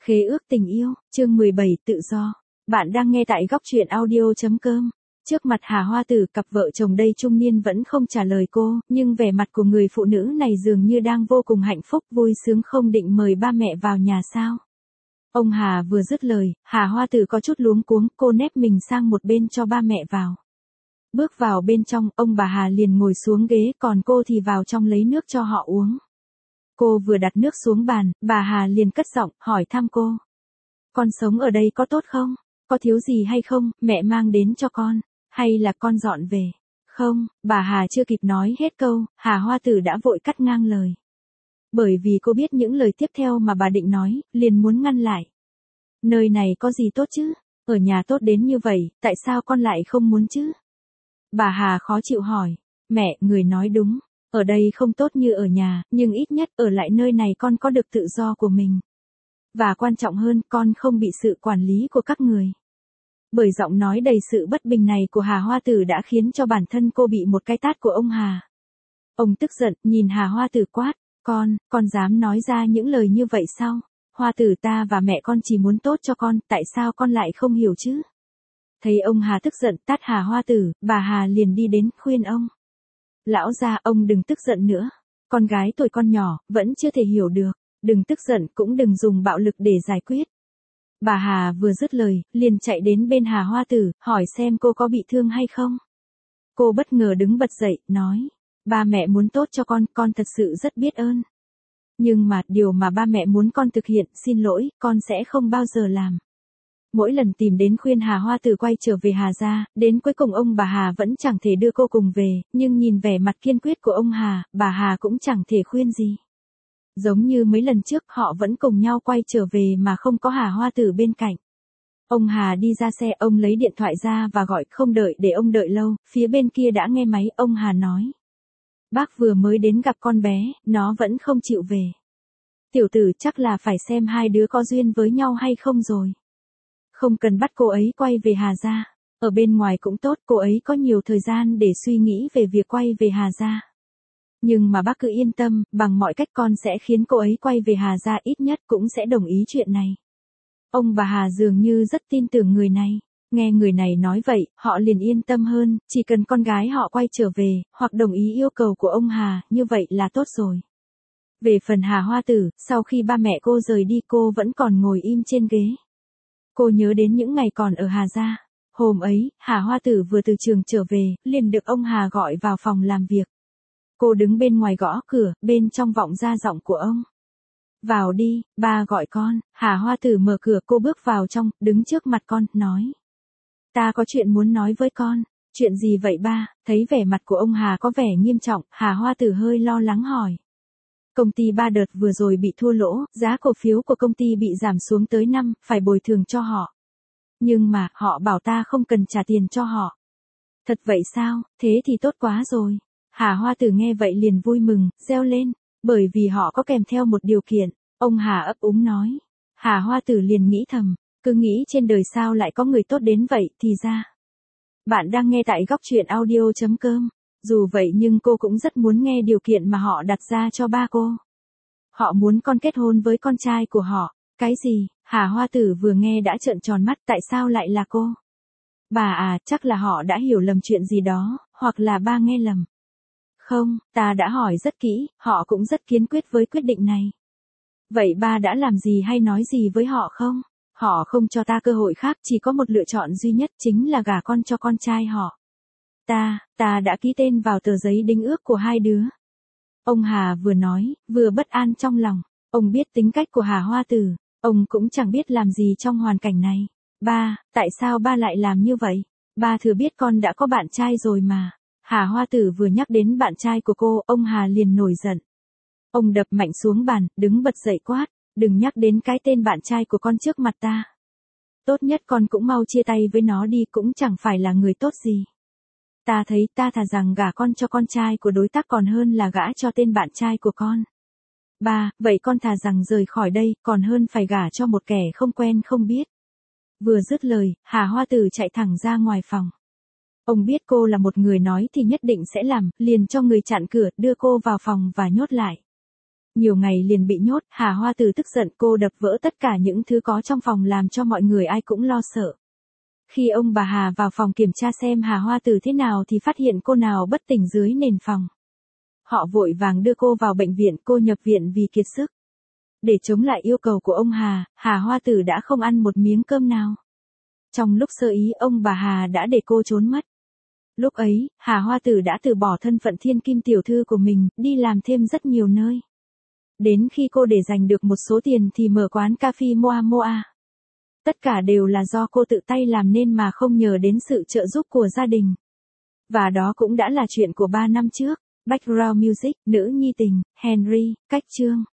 Khế ước tình yêu, chương 17 tự do. Bạn đang nghe tại góc truyện audio.com. Trước mặt Hà Hoa Tử, cặp vợ chồng đây trung niên vẫn không trả lời cô, nhưng vẻ mặt của người phụ nữ này dường như đang vô cùng hạnh phúc, vui sướng không định mời ba mẹ vào nhà sao. Ông Hà vừa dứt lời, Hà Hoa Tử có chút luống cuống, cô nép mình sang một bên cho ba mẹ vào. Bước vào bên trong, ông bà Hà liền ngồi xuống ghế, còn cô thì vào trong lấy nước cho họ uống. Cô vừa đặt nước xuống bàn, bà Hà liền cất giọng, hỏi thăm cô. Con sống ở đây có tốt không? Có thiếu gì hay không, mẹ mang đến cho con? Hay là con dọn về? Không, bà Hà chưa kịp nói hết câu, Hà Hoa Tử đã vội cắt ngang lời. Bởi vì cô biết những lời tiếp theo mà bà định nói, liền muốn ngăn lại. Nơi này có gì tốt chứ? Ở nhà tốt đến như vậy, tại sao con lại không muốn chứ? Bà Hà khó chịu hỏi. Mẹ, người nói đúng. Ở đây không tốt như ở nhà, nhưng ít nhất ở lại nơi này con có được tự do của mình. Và quan trọng hơn, con không bị sự quản lý của các người. Bởi giọng nói đầy sự bất bình này của Hà Hoa Tử đã khiến cho bản thân cô bị một cái tát của ông Hà. Ông tức giận, nhìn Hà Hoa Tử quát, con dám nói ra những lời như vậy sao? Hoa Tử, ta và mẹ con chỉ muốn tốt cho con, tại sao con lại không hiểu chứ? Thấy ông Hà tức giận tát Hà Hoa Tử, bà Hà liền đi đến khuyên ông. Lão gia, ông đừng tức giận nữa. Con gái tuổi con nhỏ, vẫn chưa thể hiểu được. Đừng tức giận, cũng đừng dùng bạo lực để giải quyết. Bà Hà vừa dứt lời, liền chạy đến bên Hà Hoa Tử, hỏi xem cô có bị thương hay không. Cô bất ngờ đứng bật dậy, nói. Ba mẹ muốn tốt cho con thật sự rất biết ơn. Nhưng mà, điều mà ba mẹ muốn con thực hiện, xin lỗi, con sẽ không bao giờ làm. Mỗi lần tìm đến khuyên Hà Hoa Tử quay trở về Hà gia, đến cuối cùng ông bà Hà vẫn chẳng thể đưa cô cùng về, nhưng nhìn vẻ mặt kiên quyết của ông Hà, bà Hà cũng chẳng thể khuyên gì. Giống như mấy lần trước họ vẫn cùng nhau quay trở về mà không có Hà Hoa Tử bên cạnh. Ông Hà đi ra xe, ông lấy điện thoại ra và gọi, không đợi để ông đợi lâu, phía bên kia đã nghe máy, ông Hà nói. Bác vừa mới đến gặp con bé, nó vẫn không chịu về. Tiểu tử chắc là phải xem hai đứa có duyên với nhau hay không rồi. Không cần bắt cô ấy quay về Hà gia. Ở bên ngoài cũng tốt, cô ấy có nhiều thời gian để suy nghĩ về việc quay về Hà gia. Nhưng mà bác cứ yên tâm, bằng mọi cách con sẽ khiến cô ấy quay về Hà gia, ít nhất cũng sẽ đồng ý chuyện này. Ông bà Hà dường như rất tin tưởng người này. Nghe người này nói vậy, họ liền yên tâm hơn, chỉ cần con gái họ quay trở về, hoặc đồng ý yêu cầu của ông Hà, như vậy là tốt rồi. Về phần Hà Hoa Tử, sau khi ba mẹ cô rời đi cô vẫn còn ngồi im trên ghế. Cô nhớ đến những ngày còn ở Hà gia. Hôm ấy, Hà Hoa Tử vừa từ trường trở về, liền được ông Hà gọi vào phòng làm việc. Cô đứng bên ngoài gõ cửa, bên trong vọng ra giọng của ông. Vào đi, ba gọi con. Hà Hoa Tử mở cửa, cô bước vào trong, đứng trước mặt con, nói. Ta có chuyện muốn nói với con. Chuyện gì vậy ba? Thấy vẻ mặt của ông Hà có vẻ nghiêm trọng, Hà Hoa Tử hơi lo lắng hỏi. Công ty ba đợt vừa rồi bị thua lỗ, giá cổ phiếu của công ty bị giảm xuống tới 5, phải bồi thường cho họ. Nhưng mà, họ bảo ta không cần trả tiền cho họ. Thật vậy sao? Thế thì tốt quá rồi. Hà Hoa Tử nghe vậy liền vui mừng, reo lên, bởi vì họ có kèm theo một điều kiện. Ông Hà ấp úng nói. Hà Hoa Tử liền nghĩ thầm, cứ nghĩ trên đời sao lại có người tốt đến vậy, thì ra. Bạn đang nghe tại góc truyện audio.com. Dù vậy nhưng cô cũng rất muốn nghe điều kiện mà họ đặt ra cho ba cô. Họ muốn con kết hôn với con trai của họ. Cái gì? Hà Hoa Tử vừa nghe đã trợn tròn mắt, tại sao lại là cô? Bà à, chắc là họ đã hiểu lầm chuyện gì đó, hoặc là ba nghe lầm. Không, ta đã hỏi rất kỹ, họ cũng rất kiên quyết với quyết định này. Vậy ba đã làm gì hay nói gì với họ không? Họ không cho ta cơ hội khác, chỉ có một lựa chọn duy nhất, chính là gả con cho con trai họ. Ta đã ký tên vào tờ giấy đính ước của hai đứa. Ông Hà vừa nói, vừa bất an trong lòng. Ông biết tính cách của Hà Hoa Tử, ông cũng chẳng biết làm gì trong hoàn cảnh này. Ba, tại sao ba lại làm như vậy? Ba thừa biết con đã có bạn trai rồi mà. Hà Hoa Tử vừa nhắc đến bạn trai của cô, ông Hà liền nổi giận. Ông đập mạnh xuống bàn, đứng bật dậy quát, đừng nhắc đến cái tên bạn trai của con trước mặt ta. Tốt nhất con cũng mau chia tay với nó đi, cũng chẳng phải là người tốt gì. Ta thấy ta thà rằng gả con cho con trai của đối tác còn hơn là gả cho tên bạn trai của con. Ba, vậy con thà rằng rời khỏi đây, còn hơn phải gả cho một kẻ không quen không biết. Vừa dứt lời, Hà Hoa Tử chạy thẳng ra ngoài phòng. Ông biết cô là một người nói thì nhất định sẽ làm, liền cho người chặn cửa, đưa cô vào phòng và nhốt lại. Nhiều ngày liền bị nhốt, Hà Hoa Từ tức giận, cô đập vỡ tất cả những thứ có trong phòng làm cho mọi người ai cũng lo sợ. Khi ông bà Hà vào phòng kiểm tra xem Hà Hoa Từ thế nào thì phát hiện cô nào bất tỉnh dưới nền phòng. Họ vội vàng đưa cô vào bệnh viện, cô nhập viện vì kiệt sức. Để chống lại yêu cầu của ông Hà, Hà Hoa Từ đã không ăn một miếng cơm nào. Trong lúc sơ ý, ông bà Hà đã để cô trốn mất. Lúc ấy, Hà Hoa Từ đã từ bỏ thân phận thiên kim tiểu thư của mình, đi làm thêm rất nhiều nơi. Đến khi cô để giành được một số tiền thì mở quán cà phê Moa Moa. Tất cả đều là do cô tự tay làm nên mà không nhờ đến sự trợ giúp của gia đình. Và đó cũng đã là chuyện của 3 năm trước. Background Music, Nữ Nhi Tình, Henry, Cách Chương.